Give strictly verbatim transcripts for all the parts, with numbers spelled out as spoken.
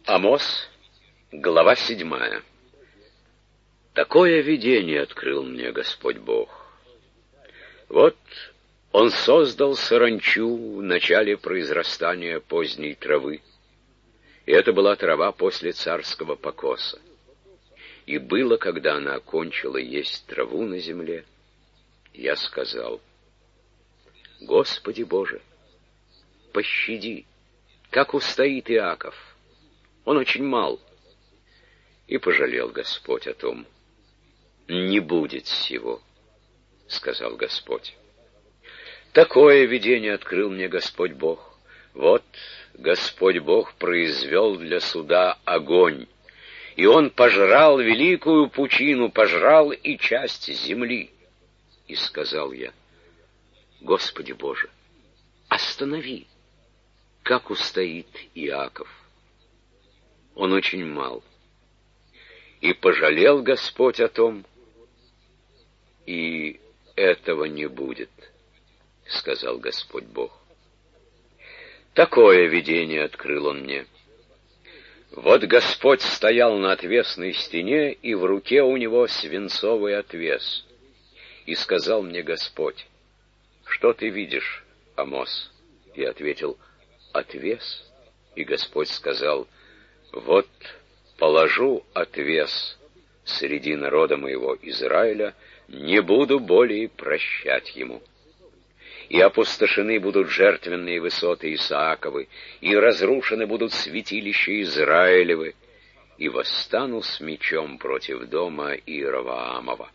Амос, глава седьмая. Такое видение открыл мне Господь Бог. Вот Он создал саранчу в начале произрастания поздней травы, и это была трава после царского покоса. И было, когда она окончила есть траву на земле, я сказал: Господи Боже, пощади, как устоит Иаков. Он очень мал. И пожалел Господь о том. Не будет сего, сказал Господь. Такое видение открыл мне Господь Бог. Вот Господь Бог произвел для суда огонь, и он пожрал великую пучину, пожрал и часть земли. И сказал я: Господи Боже, останови, как устоит Иаков. Он очень мал. И пожалел Господь о том, и этого не будет, сказал Господь Бог. Такое видение открыл Он мне. Вот Господь стоял на отвесной стене, и в руке у него свинцовый отвес. И сказал мне Господь: что ты видишь, Амос? И ответил: отвес. И Господь сказал: вот положу отвес среди народа моего Израиля, не буду более прощать ему. И опустошены будут жертвенные высоты Исааковы, и разрушены будут святилища Израилевы, и восстану с мечом против дома Иеровоамова.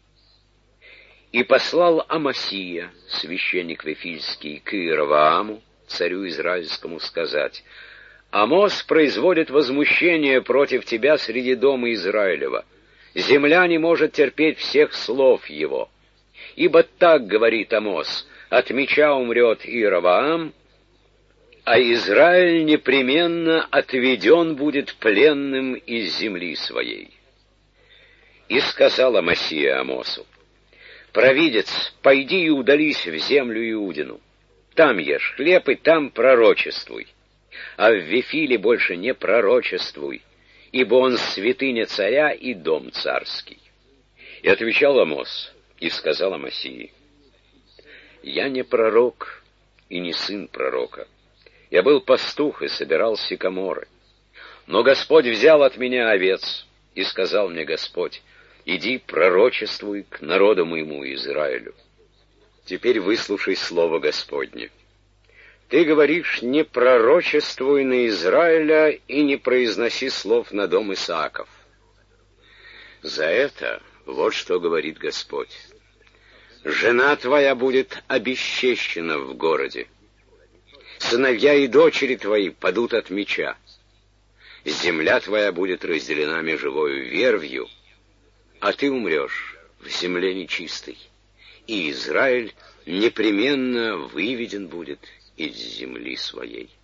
И послал Амасия, священник Вифильский, к Иеровоаму, царю израильскому, сказать: Амос производит возмущение против тебя среди дома Израилева. Земля не может терпеть всех слов его. Ибо так говорит Амос: от меча умрет Иеровоам, а Израиль непременно отведен будет пленным из земли своей. И сказал Амасия Амосу: провидец, пойди и удались в землю Иудину. Там ешь хлеб и там пророчествуй. А в Вифиле больше не пророчествуй, ибо он святыня царя и дом царский. И отвечал Амос, и сказал Амасии: я не пророк и не сын пророка. Я был пастух и собирал сикаморы. Но Господь взял от меня овец, и сказал мне Господь: иди пророчествуй к народу моему Израилю. Теперь выслушай слово Господне. Ты говоришь: не пророчествуй на Израиля и не произноси слов на дом Исааков. За это вот что говорит Господь: жена твоя будет обесчещена в городе, сыновья и дочери твои падут от меча, земля твоя будет разделена межевою вервью, а ты умрешь в земле нечистой, и Израиль непременно выведен будет из земли своей.